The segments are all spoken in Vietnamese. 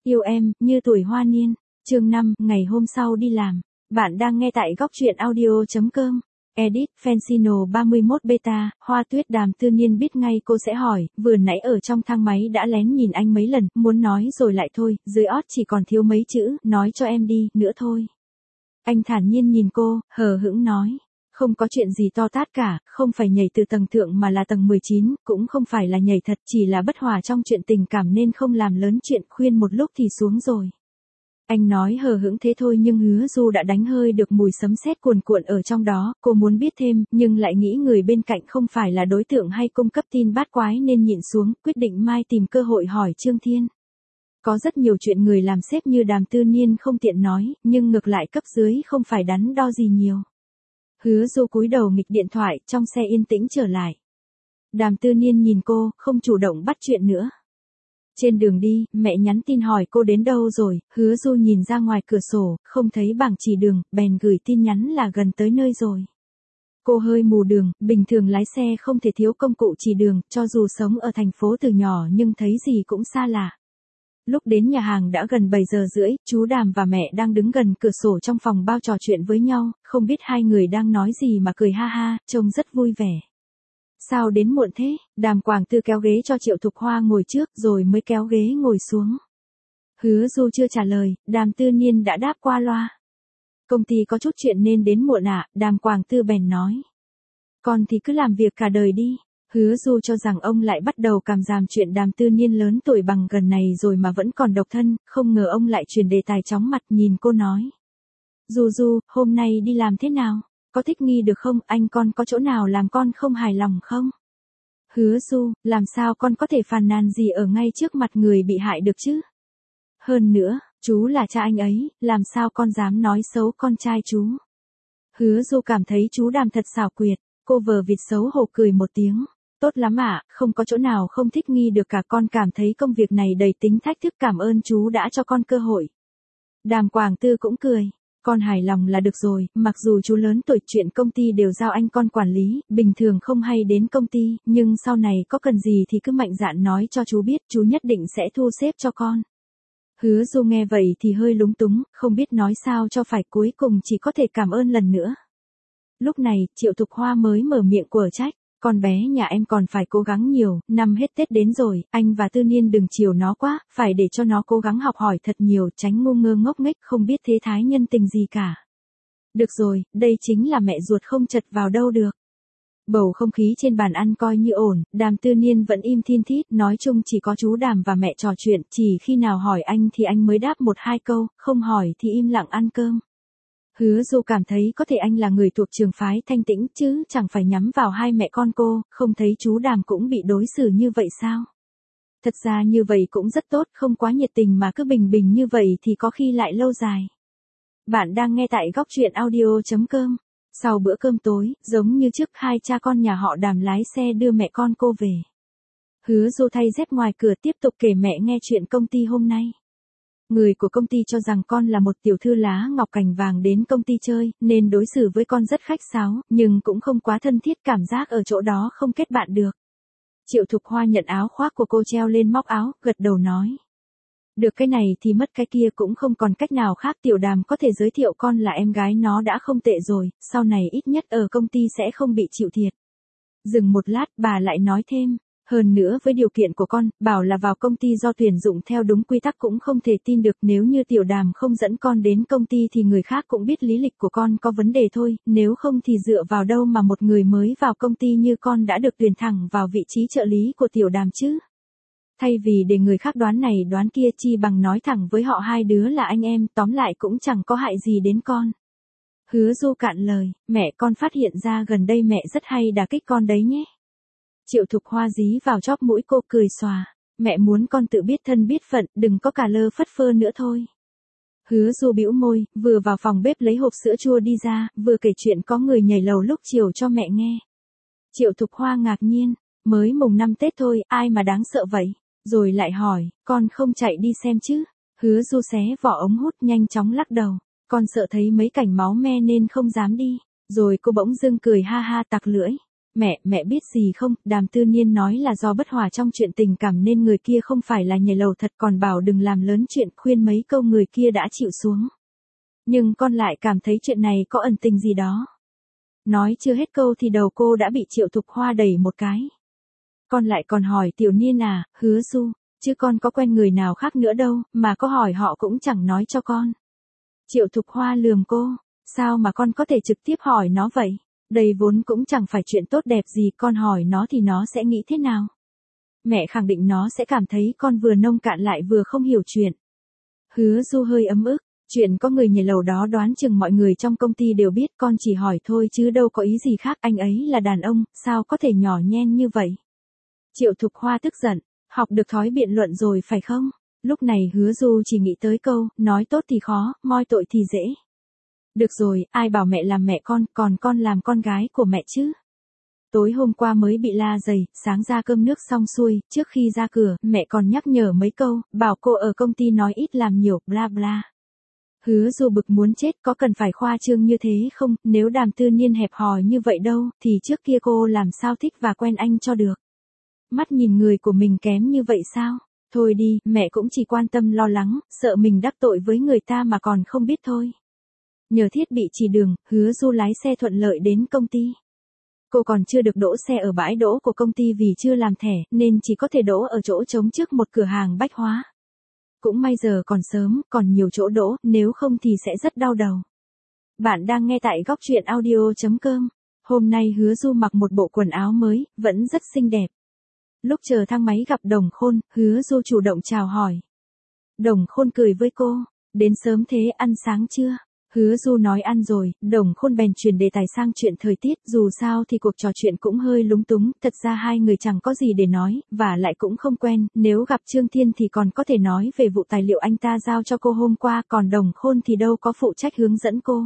Yêu em, như tuổi hoa niên. Chương 5, ngày hôm sau đi làm. Bạn đang nghe tại góc truyện audio.com. Edit, Fansino 31 Beta, Hoa Tuyết Đàm Tư Niên biết ngay cô sẽ hỏi, vừa nãy ở trong thang máy đã lén nhìn anh mấy lần, muốn nói rồi lại thôi, dưới ót chỉ còn thiếu mấy chữ, nói cho em đi, nữa thôi. Anh thản nhiên nhìn cô, hờ hững nói. Không có chuyện gì to tát cả, không phải nhảy từ tầng thượng mà là tầng 19, cũng không phải là nhảy thật, chỉ là bất hòa trong chuyện tình cảm nên không làm lớn chuyện, khuyên một lúc thì xuống rồi. Anh nói hờ hững thế thôi nhưng Hứa Du đã đánh hơi được mùi sấm sét cuồn cuộn ở trong đó, cô muốn biết thêm, nhưng lại nghĩ người bên cạnh không phải là đối tượng hay cung cấp tin bát quái nên nhịn xuống, quyết định mai tìm cơ hội hỏi Trương Thiên. Có rất nhiều chuyện người làm sếp như Đàm Tư Niên không tiện nói, nhưng ngược lại cấp dưới không phải đắn đo gì nhiều. Hứa Du cúi đầu nghịch điện thoại, trong xe yên tĩnh trở lại. Đàm Tư Niên nhìn cô, không chủ động bắt chuyện nữa. Trên đường đi, mẹ nhắn tin hỏi cô đến đâu rồi, Hứa Du nhìn ra ngoài cửa sổ, không thấy bảng chỉ đường, bèn gửi tin nhắn là gần tới nơi rồi. Cô hơi mù đường, bình thường lái xe không thể thiếu công cụ chỉ đường, cho dù sống ở thành phố từ nhỏ nhưng thấy gì cũng xa lạ. Lúc đến nhà hàng đã gần 7 giờ rưỡi, chú Đàm và mẹ đang đứng gần cửa sổ trong phòng bao trò chuyện với nhau, không biết hai người đang nói gì mà cười ha ha, trông rất vui vẻ. Sao đến muộn thế? Đàm Quảng Tư kéo ghế cho Triệu Thục Hoa ngồi trước rồi mới kéo ghế ngồi xuống. Hứa Du chưa trả lời, Đàm Tư Niên đã đáp qua loa. Công ty có chút chuyện nên đến muộn ạ, Đàm Quảng Tư bèn nói. Con thì cứ làm việc cả đời đi. Hứa Du cho rằng ông lại bắt đầu cảm giảm chuyện Đàm Tư Niên lớn tuổi bằng gần này rồi mà vẫn còn độc thân, không ngờ ông lại chuyển đề tài chóng mặt nhìn cô nói. Du, hôm nay đi làm thế nào? Có thích nghi được không? Anh con có chỗ nào làm con không hài lòng không? Hứa Du, làm sao con có thể phàn nàn gì ở ngay trước mặt người bị hại được chứ? Hơn nữa, chú là cha anh ấy, làm sao con dám nói xấu con trai chú? Hứa Du cảm thấy chú Đàm thật xảo quyệt, cô vờ vịt xấu hổ cười một tiếng. Tốt lắm ạ, không có chỗ nào không thích nghi được cả, con cảm thấy công việc này đầy tính thách thức, cảm ơn chú đã cho con cơ hội. Đàm Quảng Tư cũng cười. Con hài lòng là được rồi, mặc dù chú lớn tuổi chuyện công ty đều giao anh con quản lý, bình thường không hay đến công ty, nhưng sau này có cần gì thì cứ mạnh dạn nói cho chú biết, chú nhất định sẽ thu xếp cho con. Hứa Du nghe vậy thì hơi lúng túng, không biết nói sao cho phải, cuối cùng chỉ có thể cảm ơn lần nữa. Lúc này, Triệu Thục Hoa mới mở miệng quở trách. Con bé nhà em còn phải cố gắng nhiều, năm hết Tết đến rồi, anh và Tư Niên đừng chiều nó quá, phải để cho nó cố gắng học hỏi thật nhiều, tránh ngu ngơ ngốc nghếch không biết thế thái nhân tình gì cả. Được rồi, đây chính là mẹ ruột không chật vào đâu được. Bầu không khí trên bàn ăn coi như ổn, Đàm Tư Niên vẫn im thin thít, nói chung chỉ có chú Đàm và mẹ trò chuyện, chỉ khi nào hỏi anh thì anh mới đáp một hai câu, không hỏi thì im lặng ăn cơm. Hứa Du cảm thấy có thể anh là người thuộc trường phái thanh tĩnh chứ chẳng phải nhắm vào hai mẹ con cô, không thấy chú Đàm cũng bị đối xử như vậy sao? Thật ra như vậy cũng rất tốt, không quá nhiệt tình mà cứ bình bình như vậy thì có khi lại lâu dài. Bạn đang nghe tại góc truyện audio.com. Sau bữa cơm tối, giống như trước hai cha con nhà họ Đàm lái xe đưa mẹ con cô về. Hứa Du thay dép ngoài cửa tiếp tục kể mẹ nghe chuyện công ty hôm nay. Người của công ty cho rằng con là một tiểu thư lá ngọc cành vàng đến công ty chơi, nên đối xử với con rất khách sáo, nhưng cũng không quá thân thiết, cảm giác ở chỗ đó không kết bạn được. Triệu Thục Hoa nhận áo khoác của cô treo lên móc áo, gật đầu nói. Được cái này thì mất cái kia, cũng không còn cách nào khác, Tiểu Đàm có thể giới thiệu con là em gái nó đã không tệ rồi, sau này ít nhất ở công ty sẽ không bị chịu thiệt. Dừng một lát, bà lại nói thêm. Hơn nữa với điều kiện của con, bảo là vào công ty do tuyển dụng theo đúng quy tắc cũng không thể tin được, nếu như Tiểu Đàm không dẫn con đến công ty thì người khác cũng biết lý lịch của con có vấn đề thôi, nếu không thì dựa vào đâu mà một người mới vào công ty như con đã được tuyển thẳng vào vị trí trợ lý của Tiểu Đàm chứ? Thay vì để người khác đoán này đoán kia, chi bằng nói thẳng với họ hai đứa là anh em, tóm lại cũng chẳng có hại gì đến con. Hứa Du cạn lời, mẹ con phát hiện ra gần đây mẹ rất hay đả kích con đấy nhé. Triệu Thục Hoa dí vào chóp mũi cô cười xòa. Mẹ muốn con tự biết thân biết phận, đừng có cả lơ phất phơ nữa thôi. Hứa Du bĩu môi, vừa vào phòng bếp lấy hộp sữa chua đi ra, vừa kể chuyện có người nhảy lầu lúc chiều cho mẹ nghe. Triệu Thục Hoa ngạc nhiên, mới mùng 5 Tết thôi, ai mà đáng sợ vậy? Rồi lại hỏi, con không chạy đi xem chứ? Hứa Du xé vỏ ống hút nhanh chóng lắc đầu. Con sợ thấy mấy cảnh máu me nên không dám đi. Rồi cô bỗng dưng cười ha ha tặc lưỡi. Mẹ biết gì không, Đàm Tư Niên nói là do bất hòa trong chuyện tình cảm nên người kia không phải là nhảy lầu thật, còn bảo đừng làm lớn chuyện, khuyên mấy câu người kia đã chịu xuống. Nhưng con lại cảm thấy chuyện này có ẩn tình gì đó. Nói chưa hết câu thì đầu cô đã bị Triệu Thục Hoa đẩy một cái. Con lại còn hỏi Tiểu Niên à, Hứa Du, chứ con có quen người nào khác nữa đâu, mà có hỏi họ cũng chẳng nói cho con. Triệu Thục Hoa lườm cô, sao mà con có thể trực tiếp hỏi nó vậy? Đây vốn cũng chẳng phải chuyện tốt đẹp gì, con hỏi nó thì nó sẽ nghĩ thế nào? Mẹ khẳng định nó sẽ cảm thấy con vừa nông cạn lại vừa không hiểu chuyện. Hứa Du hơi ấm ức, chuyện có người nhảy lầu đó đoán chừng mọi người trong công ty đều biết, con chỉ hỏi thôi chứ đâu có ý gì khác, anh ấy là đàn ông, sao có thể nhỏ nhen như vậy? Triệu Thục Hoa tức giận, học được thói biện luận rồi phải không? Lúc này Hứa Du chỉ nghĩ tới câu, nói tốt thì khó, moi tội thì dễ. Được rồi, ai bảo mẹ làm mẹ con, còn con làm con gái của mẹ chứ? Tối hôm qua mới bị la dày, sáng ra cơm nước xong xuôi, trước khi ra cửa, mẹ còn nhắc nhở mấy câu, bảo cô ở công ty nói ít làm nhiều, bla bla. Hứa Du bực muốn chết, có cần phải khoa trương như thế không, nếu Đàm Tư Niên hẹp hòi như vậy đâu, thì trước kia cô làm sao thích và quen anh cho được. Mắt nhìn người của mình kém như vậy sao? Thôi đi, mẹ cũng chỉ quan tâm lo lắng, sợ mình đắc tội với người ta mà còn không biết thôi. Nhờ thiết bị chỉ đường, Hứa Du lái xe thuận lợi đến công ty. Cô còn chưa được đỗ xe ở bãi đỗ của công ty vì chưa làm thẻ, nên chỉ có thể đỗ ở chỗ trống trước một cửa hàng bách hóa. Cũng may giờ còn sớm, còn nhiều chỗ đỗ, nếu không thì sẽ rất đau đầu. Bạn đang nghe tại góc truyện audio.com. Hôm nay Hứa Du mặc một bộ quần áo mới, vẫn rất xinh đẹp. Lúc chờ thang máy gặp Đồng Khôn, Hứa Du chủ động chào hỏi. Đồng Khôn cười với cô, đến sớm thế, ăn sáng chưa? Hứa Du nói ăn rồi, Đồng Khôn bèn chuyển đề tài sang chuyện thời tiết, dù sao thì cuộc trò chuyện cũng hơi lúng túng, thật ra hai người chẳng có gì để nói, và lại cũng không quen, nếu gặp Trương Thiên thì còn có thể nói về vụ tài liệu anh ta giao cho cô hôm qua, còn Đồng Khôn thì đâu có phụ trách hướng dẫn cô.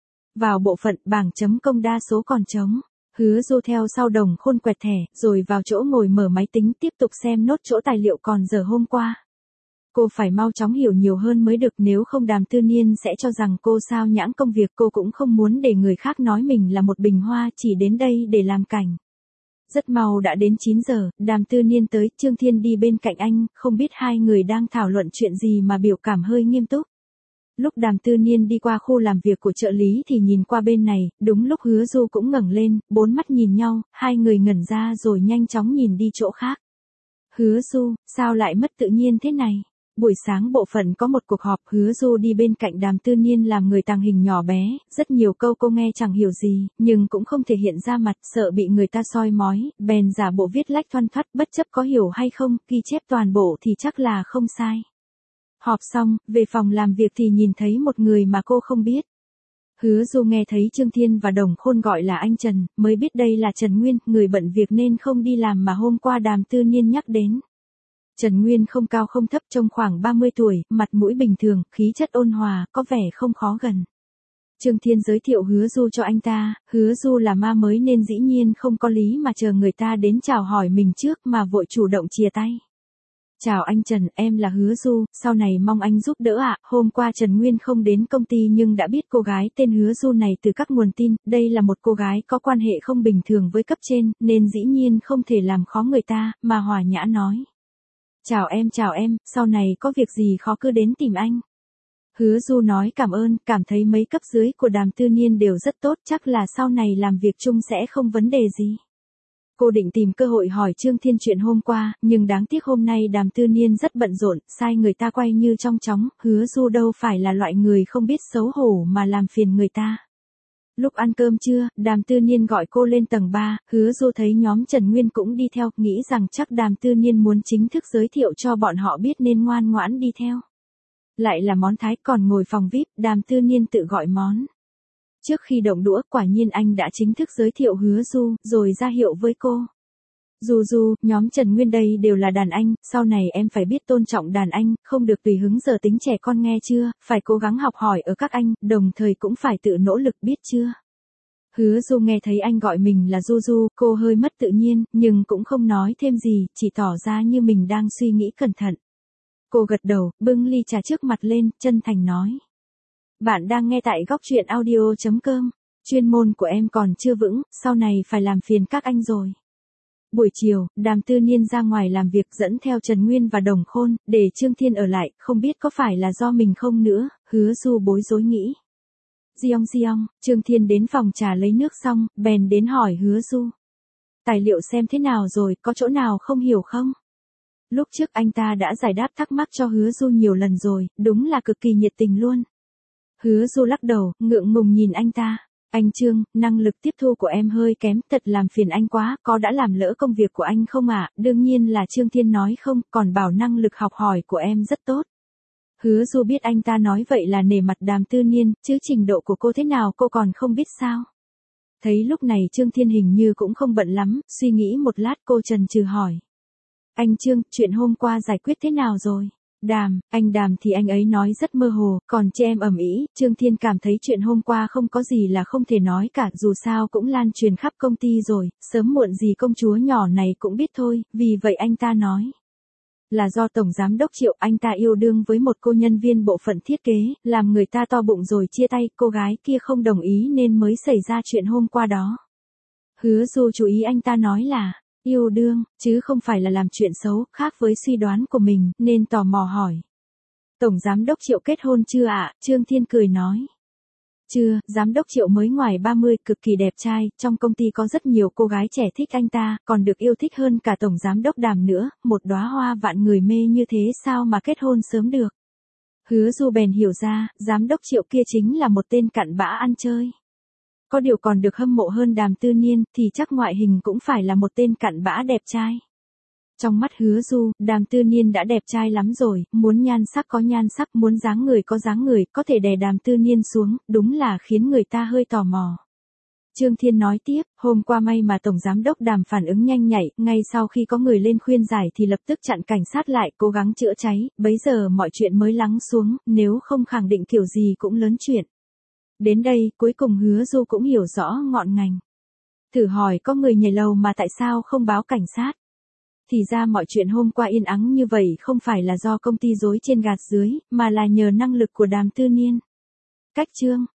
Vào bộ phận bảng chấm công đa số còn trống. Hứa Du theo sau Đồng Khôn quẹt thẻ, rồi vào chỗ ngồi mở máy tính tiếp tục xem nốt chỗ tài liệu còn dở hôm qua. Cô phải mau chóng hiểu nhiều hơn mới được, nếu không Đàm Tư Niên sẽ cho rằng cô sao nhãng công việc, cô cũng không muốn để người khác nói mình là một bình hoa chỉ đến đây để làm cảnh. Rất mau đã đến 9 giờ, Đàm Tư Niên tới, Trương Thiên đi bên cạnh anh, không biết hai người đang thảo luận chuyện gì mà biểu cảm hơi nghiêm túc. Lúc Đàm Tư Niên đi qua khu làm việc của trợ lý thì nhìn qua bên này, đúng lúc Hứa Du cũng ngẩng lên, bốn mắt nhìn nhau, hai người ngẩn ra rồi nhanh chóng nhìn đi chỗ khác. Hứa Du, sao lại mất tự nhiên thế này? Buổi sáng bộ phận có một cuộc họp, Hứa Du đi bên cạnh Đàm Tư Niên làm người tàng hình nhỏ bé, rất nhiều câu cô nghe chẳng hiểu gì, nhưng cũng không thể hiện ra mặt, sợ bị người ta soi mói, bèn giả bộ viết lách thoăn thoắt, bất chấp có hiểu hay không, ghi chép toàn bộ thì chắc là không sai. Họp xong, về phòng làm việc thì nhìn thấy một người mà cô không biết. Hứa Du nghe thấy Trương Thiên và Đồng Khôn gọi là anh Trần, mới biết đây là Trần Nguyên, người bận việc nên không đi làm mà hôm qua Đàm Tư Niên nhắc đến. Trần Nguyên không cao không thấp, trông khoảng 30 tuổi, mặt mũi bình thường, khí chất ôn hòa, có vẻ không khó gần. Trương Thiên giới thiệu Hứa Du cho anh ta, Hứa Du là ma mới nên dĩ nhiên không có lý mà chờ người ta đến chào hỏi mình trước mà vội chủ động chia tay. Chào anh Trần, em là Hứa Du, sau này mong anh giúp đỡ ạ. Hôm qua Trần Nguyên không đến công ty nhưng đã biết cô gái tên Hứa Du này từ các nguồn tin, đây là một cô gái có quan hệ không bình thường với cấp trên, nên dĩ nhiên không thể làm khó người ta, mà hòa nhã nói. Chào em, sau này có việc gì khó cứ đến tìm anh. Hứa Du nói cảm ơn, cảm thấy mấy cấp dưới của Đàm Tư Niên đều rất tốt, chắc là sau này làm việc chung sẽ không vấn đề gì. Cô định tìm cơ hội hỏi Trương Thiên chuyện hôm qua, nhưng đáng tiếc hôm nay Đàm Tư Niên rất bận rộn, sai người ta quay như trong chóng, Hứa Du đâu phải là loại người không biết xấu hổ mà làm phiền người ta. Lúc ăn cơm trưa, Đàm Tư Niên gọi cô lên tầng 3, Hứa Du thấy nhóm Trần Nguyên cũng đi theo, nghĩ rằng chắc Đàm Tư Niên muốn chính thức giới thiệu cho bọn họ biết nên ngoan ngoãn đi theo. Lại là món Thái, còn ngồi phòng VIP, Đàm Tư Niên tự gọi món. Trước khi động đũa, quả nhiên anh đã chính thức giới thiệu Hứa Du, rồi ra hiệu với cô. Du, nhóm Trần Nguyên đây đều là đàn anh, sau này em phải biết tôn trọng đàn anh, không được tùy hứng giờ tính trẻ con nghe chưa, phải cố gắng học hỏi ở các anh, đồng thời cũng phải tự nỗ lực biết chưa. Hứa Du nghe thấy anh gọi mình là Du, cô hơi mất tự nhiên, nhưng cũng không nói thêm gì, chỉ tỏ ra như mình đang suy nghĩ cẩn thận. Cô gật đầu, bưng ly trà trước mặt lên, chân thành nói. Bạn đang nghe tại góc truyện audio.com. Chuyên môn của em còn chưa vững, sau này phải làm phiền các anh rồi. Buổi chiều, Đàm Tư Niên ra ngoài làm việc dẫn theo Trần Nguyên và Đồng Khôn, để Trương Thiên ở lại, không biết có phải là do mình không nữa, Hứa Du bối rối nghĩ. Giong, Trương Thiên đến phòng trà lấy nước xong, bèn đến hỏi Hứa Du. Tài liệu xem thế nào rồi, có chỗ nào không hiểu không? Lúc trước anh ta đã giải đáp thắc mắc cho Hứa Du nhiều lần rồi, đúng là cực kỳ nhiệt tình luôn. Hứa Du lắc đầu, ngượng ngùng nhìn anh ta. Anh Trương, năng lực tiếp thu của em hơi kém, thật làm phiền anh quá, có đã làm lỡ công việc của anh không ạ? Đương nhiên là Trương Thiên nói không, còn bảo năng lực học hỏi của em rất tốt. Hứa Du biết anh ta nói vậy là nể mặt Đàm Tư Niên, chứ trình độ của cô thế nào cô còn không biết sao. Thấy lúc này Trương Thiên hình như cũng không bận lắm, suy nghĩ một lát cô chần chừ hỏi. Anh Trương, chuyện hôm qua giải quyết thế nào rồi? Anh Đàm thì anh ấy nói rất mơ hồ, còn chị em ầm ĩ. Trương Thiên cảm thấy chuyện hôm qua không có gì là không thể nói cả, dù sao cũng lan truyền khắp công ty rồi, sớm muộn gì công chúa nhỏ này cũng biết thôi, vì vậy anh ta nói. Là do Tổng Giám Đốc Triệu anh ta yêu đương với một cô nhân viên bộ phận thiết kế, làm người ta to bụng rồi chia tay, cô gái kia không đồng ý nên mới xảy ra chuyện hôm qua đó. Hứa Du chú ý anh ta nói là, yêu đương, chứ không phải là làm chuyện xấu, khác với suy đoán của mình, nên tò mò hỏi. Tổng Giám Đốc Triệu kết hôn chưa ạ? Trương Thiên cười nói. Chưa, Giám Đốc Triệu mới ngoài 30, cực kỳ đẹp trai, trong công ty có rất nhiều cô gái trẻ thích anh ta, còn được yêu thích hơn cả Tổng Giám Đốc Đàm nữa, một đóa hoa vạn người mê như thế sao mà kết hôn sớm được. Hứa Du bèn hiểu ra, Giám Đốc Triệu kia chính là một tên cặn bã ăn chơi. Có điều còn được hâm mộ hơn Đàm Tư Niên, thì chắc ngoại hình cũng phải là một tên cặn bã đẹp trai. Trong mắt Hứa Du, Đàm Tư Niên đã đẹp trai lắm rồi, muốn nhan sắc có nhan sắc, muốn dáng người có dáng người, có thể đè Đàm Tư Niên xuống, đúng là khiến người ta hơi tò mò. Trương Thiên nói tiếp, hôm qua may mà Tổng Giám Đốc Đàm phản ứng nhanh nhạy, ngay sau khi có người lên khuyên giải thì lập tức chặn cảnh sát lại, cố gắng chữa cháy, bấy giờ mọi chuyện mới lắng xuống, nếu không khẳng định kiểu gì cũng lớn chuyện. Đến đây, cuối cùng Hứa Du cũng hiểu rõ ngọn ngành. Thử hỏi có người nhảy lầu mà tại sao không báo cảnh sát? Thì ra mọi chuyện hôm qua yên ắng như vậy không phải là do công ty dối trên gạt dưới, mà là nhờ năng lực của Đàm Tư Niên. Cách chương